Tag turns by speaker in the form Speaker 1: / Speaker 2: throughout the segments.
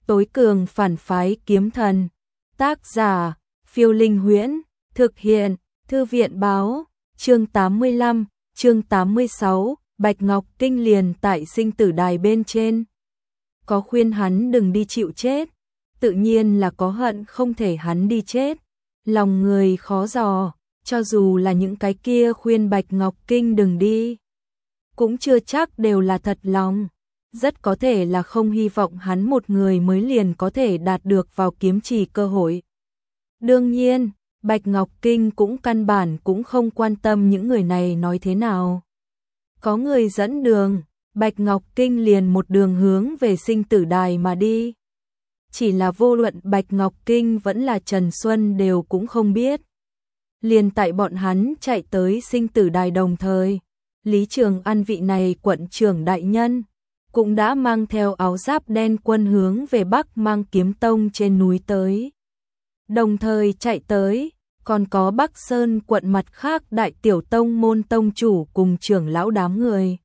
Speaker 1: Tối cường phản phái kiếm thần. Tác giả, Phiêu Linh Huyễn. Thực hiện, Thư viện báo. Chương 85, chương 86, Bạch Ngọc Kinh liền tại sinh tử đài bên trên. Có khuyên hắn đừng đi chịu chết, tự nhiên là có hận không thể hắn đi chết. Lòng người khó dò, cho dù là những cái kia khuyên Bạch Ngọc Kinh đừng đi, cũng chưa chắc đều là thật lòng. Rất có thể là không hy vọng hắn một người mới liền có thể đạt được vào kiếm trì cơ hội. Đương nhiên, Bạch Ngọc Kinh cũng căn bản cũng không quan tâm những người này nói thế nào. Có người dẫn đường, Bạch Ngọc Kinh liền một đường hướng về sinh tử đài mà đi. Chỉ là vô luận Bạch Ngọc Kinh vẫn là Trần Xuân đều cũng không biết. Liền tại bọn hắn chạy tới sinh tử đài đồng thời, Lý Trường An vị này quận trưởng đại nhân cũng đã mang theo áo giáp đen quân hướng về Bắc Mang Kiếm Tông trên núi tới. Đồng thời chạy tới, còn có Bắc Sơn quận mặt khác đại tiểu tông môn tông chủ cùng trưởng lão đám người.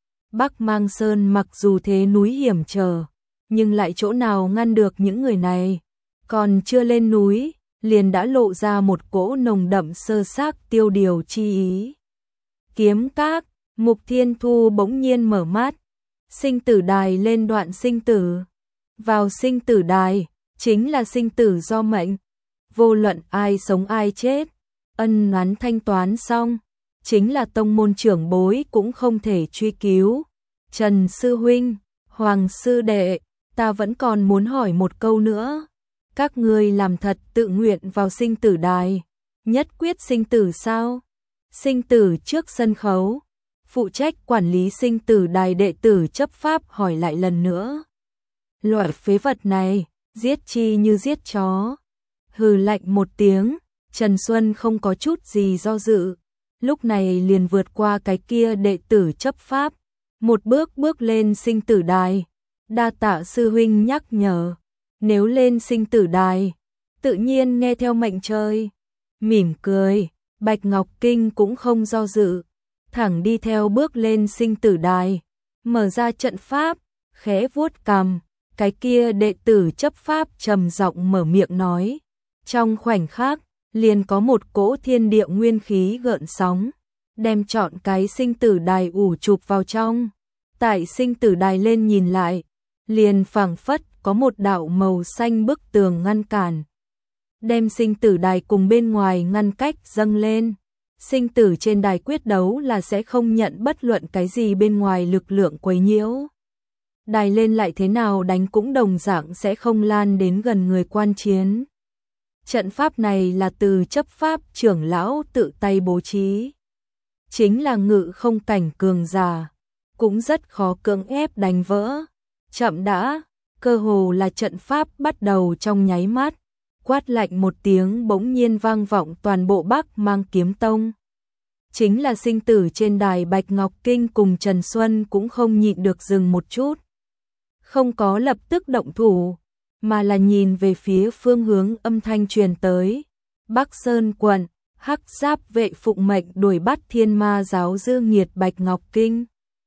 Speaker 1: Bắc Mang Sơn mặc dù thế núi hiểm trở, nhưng lại chỗ nào ngăn được những người này. Còn chưa lên núi, liền đã lộ ra một cỗ nồng đậm sơ xác tiêu điều chi ý. Kiếm Các, Mục Thiên Thu bỗng nhiên mở mắt. Sinh tử đài lên đoạn sinh tử. Vào sinh tử đài, chính là sinh tử do mệnh. Vô luận ai sống ai chết, ân oán thanh toán xong, chính là tông môn trưởng bối cũng không thể truy cứu. Trần Sư Huynh, Hoàng Sư Đệ, ta vẫn còn muốn hỏi một câu nữa. Các ngươi làm thật tự nguyện vào sinh tử đài, nhất quyết sinh tử sao? Sinh tử trước sân khấu, phụ trách quản lý sinh tử đài đệ tử chấp pháp hỏi lại lần nữa. Loại phế vật này, giết chi như giết chó. Hừ lạnh một tiếng, Trần Xuân không có chút gì do dự, lúc này liền vượt qua cái kia đệ tử chấp pháp, một bước bước lên sinh tử đài. Đa tạ sư huynh nhắc nhở, nếu lên sinh tử đài, tự nhiên nghe theo mệnh trời. Mỉm cười, Bạch Ngọc Kinh cũng không do dự, thẳng đi theo bước lên sinh tử đài, mở ra trận pháp, khẽ vuốt cằm, cái kia đệ tử chấp pháp trầm giọng mở miệng nói. Trong khoảnh khắc, liền có một cỗ thiên địa nguyên khí gợn sóng, đem trọn cái sinh tử đài ủ chụp vào trong. Tại sinh tử đài lên nhìn lại, liền phảng phất có một đạo màu xanh bức tường ngăn cản, đem sinh tử đài cùng bên ngoài ngăn cách dâng lên. Sinh tử trên đài quyết đấu là sẽ không nhận bất luận cái gì bên ngoài lực lượng quấy nhiễu. Đài lên lại thế nào đánh cũng đồng dạng sẽ không lan đến gần người quan chiến. Trận pháp này là từ chấp pháp trưởng lão tự tay bố trí. Chính là ngự không cảnh cường giả, cũng rất khó cưỡng ép đánh vỡ. Chậm đã, cơ hồ là trận pháp bắt đầu trong nháy mắt. Quát lạnh một tiếng bỗng nhiên vang vọng toàn bộ Bắc Mang Kiếm Tông. Chính là sinh tử trên đài Bạch Ngọc Kinh cùng Trần Xuân cũng không nhịn được dừng một chút. Không có lập tức động thủ, mà là nhìn về phía phương hướng âm thanh truyền tới. Bắc Sơn quận, hắc giáp vệ phụng mệnh đuổi bắt thiên ma giáo dư nghiệt Bạch Ngọc Kinh.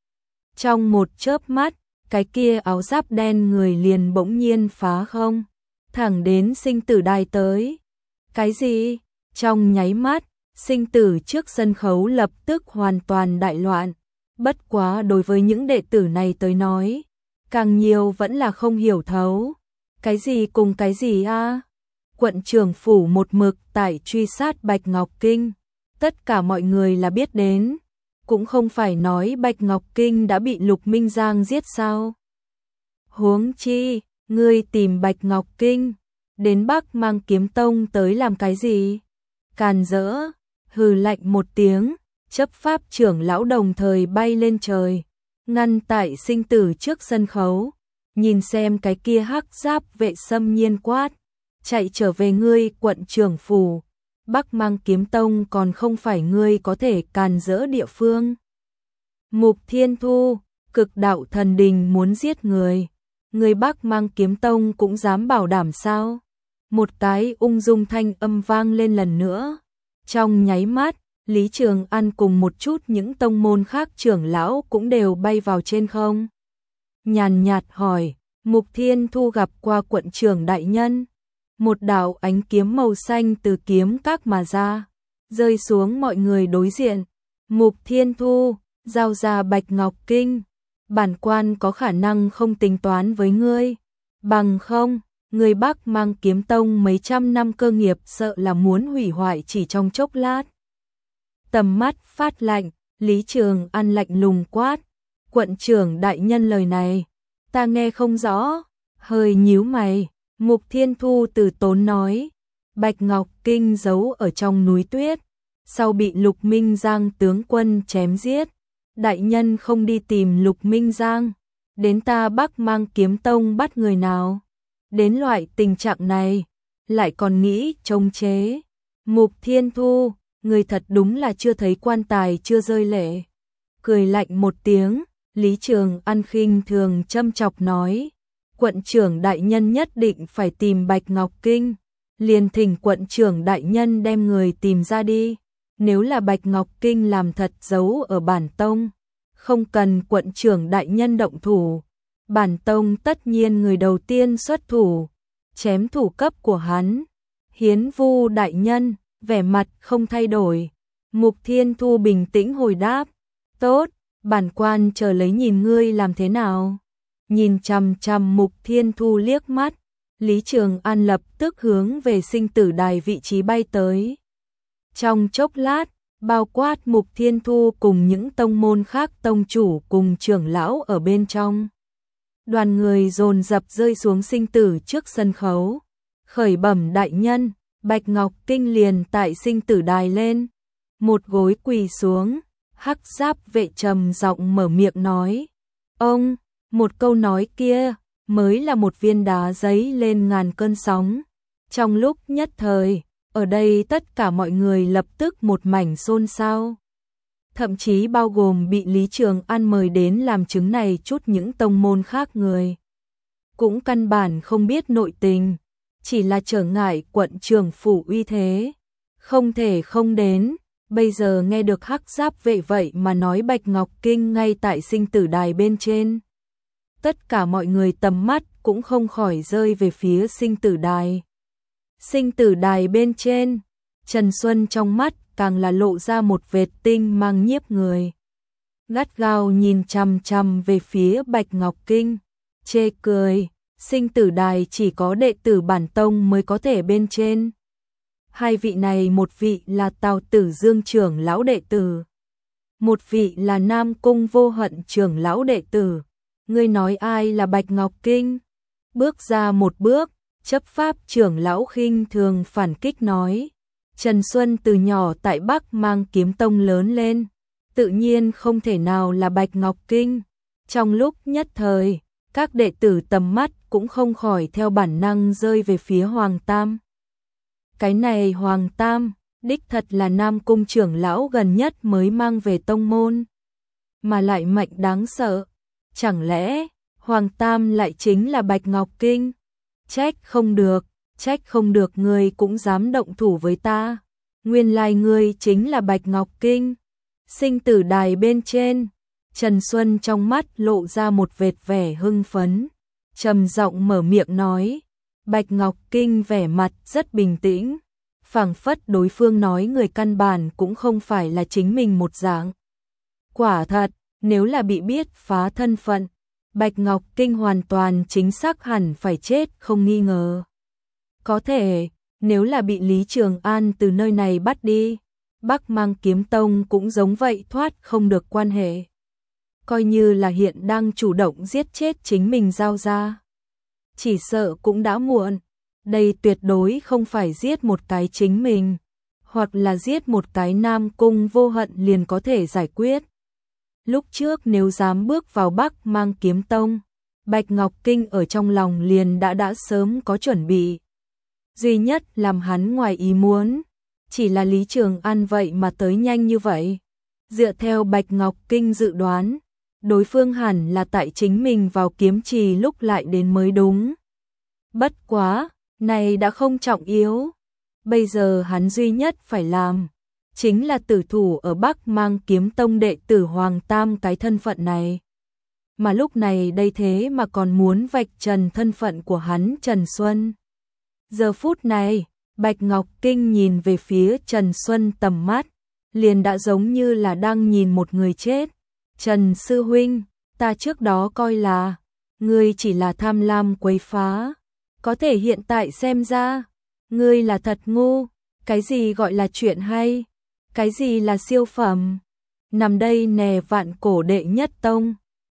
Speaker 1: Trong một chớp mắt, cái kia áo giáp đen người liền bỗng nhiên phá không, thẳng đến sinh tử đài tới. Cái gì? Trong nháy mắt, sinh tử trước sân khấu lập tức hoàn toàn đại loạn. Bất quá đối với những đệ tử này tới nói, càng nhiều vẫn là không hiểu thấu. Cái gì cùng cái gì a? Quận trưởng phủ một mực tại truy sát Bạch Ngọc Kinh, tất cả mọi người là biết đến, cũng không phải nói Bạch Ngọc Kinh đã bị Lục Minh Giang giết sao? Huống chi, ngươi tìm Bạch Ngọc Kinh, đến Bắc Mang Kiếm Tông tới làm cái gì? Càn rỡ, hừ lạnh một tiếng, chấp pháp trưởng lão đồng thời bay lên trời, ngăn tại sinh tử trước sân khấu. Nhìn xem cái kia hắc giáp vệ xâm nhiên quát, chạy trở về ngươi quận trưởng phủ, Bắc Mang Kiếm Tông còn không phải ngươi có thể càn rỡ địa phương. Mục Thiên Thu, cực đạo thần đình muốn giết người, người Bắc Mang Kiếm Tông cũng dám bảo đảm sao? Một cái ung dung thanh âm vang lên lần nữa. Trong nháy mắt, Lý Trường An cùng một chút những tông môn khác trưởng lão cũng đều bay vào trên không. Nhàn nhạt hỏi, Mục Thiên Thu gặp qua quận trưởng đại nhân. Một đạo ánh kiếm màu xanh từ kiếm các mà ra, rơi xuống mọi người đối diện. Mục Thiên Thu, giao ra Bạch Ngọc Kinh. Bản quan có khả năng không tính toán với ngươi. Bằng không, người Bắc Mang Kiếm Tông mấy trăm năm cơ nghiệp sợ là muốn hủy hoại chỉ trong chốc lát. Tầm mắt phát lạnh, Lý Trường An lạnh lùng quát. Quận trưởng đại nhân lời này, ta nghe không rõ, hơi nhíu mày. Mục Thiên Thu từ tốn nói, Bạch Ngọc Kinh giấu ở trong núi tuyết, sau bị Lục Minh Giang tướng quân chém giết. Đại nhân không đi tìm Lục Minh Giang, đến ta Bắc Mang Kiếm Tông bắt người nào. Đến loại tình trạng này, lại còn nghĩ chống chế. Mục Thiên Thu, người thật đúng là chưa thấy quan tài chưa rơi lệ. Cười lạnh một tiếng, Lý Trường An khinh thường châm chọc nói, quận trưởng đại nhân nhất định phải tìm Bạch Ngọc Kinh, liền thỉnh quận trưởng đại nhân đem người tìm ra đi. Nếu là Bạch Ngọc Kinh làm thật giấu ở bản tông, không cần quận trưởng đại nhân động thủ, bản tông tất nhiên người đầu tiên xuất thủ, chém thủ cấp của hắn. Hiến Vu đại nhân, vẻ mặt không thay đổi. Mục Thiên Thu bình tĩnh hồi đáp, tốt, bản quan chờ lấy nhìn ngươi làm thế nào. Nhìn chằm chằm Mục Thiên Thu liếc mắt, Lý Trường An lập tức hướng về sinh tử đài vị trí bay tới. Trong chốc lát, bao quát Mục Thiên Thu cùng những tông môn khác tông chủ cùng trưởng lão ở bên trong. Đoàn người dồn dập rơi xuống sinh tử trước sân khấu. Khởi bẩm đại nhân, Bạch Ngọc Kinh liền tại sinh tử đài lên. Một gối quỳ xuống, Hắc Giáp vệ trầm giọng mở miệng nói. Ông, một câu nói kia, mới là một viên đá giấy lên ngàn cơn sóng. Trong lúc nhất thời, ở đây tất cả mọi người lập tức một mảnh xôn xao. Thậm chí bao gồm bị Lý Trường An mời đến làm chứng này chút những tông môn khác người. Cũng căn bản không biết nội tình, chỉ là trở ngại quận trưởng phủ uy thế. Không thể không đến, bây giờ nghe được Hắc Giáp vệ vậy mà nói Bạch Ngọc Kinh ngay tại sinh tử đài bên trên. Tất cả mọi người tầm mắt cũng không khỏi rơi về phía sinh tử đài. Sinh tử đài bên trên, Trần Xuân trong mắt càng là lộ ra một vệt tinh mang nhiếp người. Gắt gao nhìn chằm chằm về phía Bạch Ngọc Kinh, chê cười, sinh tử đài chỉ có đệ tử bản tông mới có thể bên trên. Hai vị này, một vị là Tào Tử Dương trưởng lão đệ tử, một vị là Nam Cung Vô Hận trưởng lão đệ tử. Ngươi nói ai là Bạch Ngọc Kinh? Bước ra một bước, chấp pháp trưởng lão khinh thường phản kích nói. Trần Xuân từ nhỏ tại Bắc Mang Kiếm Tông lớn lên, tự nhiên không thể nào là Bạch Ngọc Kinh. Trong lúc nhất thời, các đệ tử tầm mắt cũng không khỏi theo bản năng rơi về phía Hoàng Tam. Cái này Hoàng Tam, đích thật là Nam Cung trưởng lão gần nhất mới mang về tông môn, mà lại mạnh đáng sợ. Chẳng lẽ Hoàng Tam lại chính là Bạch Ngọc Kinh? Trách không được ngươi cũng dám động thủ với ta. Nguyên lai ngươi chính là Bạch Ngọc Kinh. Sinh tử đài bên trên, Trần Xuân trong mắt lộ ra một vệt vẻ hưng phấn, trầm giọng mở miệng nói. Bạch Ngọc Kinh vẻ mặt rất bình tĩnh, phảng phất đối phương nói người căn bản cũng không phải là chính mình một dạng. Quả thật, nếu là bị biết phá thân phận, Bạch Ngọc Kinh hoàn toàn chính xác hẳn phải chết không nghi ngờ. Có thể, nếu là bị Lý Trường An từ nơi này bắt đi, Bắc Mang Kiếm Tông cũng giống vậy thoát không được quan hệ. Coi như là hiện đang chủ động giết chết chính mình giao ra, chỉ sợ cũng đã muộn. Đây tuyệt đối không phải giết một cái chính mình, hoặc là giết một cái Nam Cung Vô Hận liền có thể giải quyết. Lúc trước nếu dám bước vào Bắc Mang Kiếm Tông, Bạch Ngọc Kinh ở trong lòng liền đã sớm có chuẩn bị. Duy nhất làm hắn ngoài ý muốn, chỉ là Lý Trường An vậy mà tới nhanh như vậy. Dựa theo Bạch Ngọc Kinh dự đoán, đối phương hẳn là tại chính mình vào kiếm trì lúc lại đến mới đúng. Bất quá, này đã không trọng yếu. Bây giờ hắn duy nhất phải làm chính là tử thủ ở Bắc Mang Kiếm Tông đệ tử Hoàng Tam cái thân phận này. mà lúc này đây thế mà còn muốn vạch trần thân phận của hắn Trần Xuân. Giờ phút này, Bạch Ngọc Kinh nhìn về phía Trần Xuân, tầm mắt liền đã giống như là đang nhìn một người chết. Trần sư huynh, ta trước đó coi là ngươi chỉ là tham lam quấy phá, có thể hiện tại xem ra ngươi là thật ngu. Cái gì gọi là chuyện hay, cái gì là siêu phẩm, nằm đây nè, vạn cổ đệ nhất tông.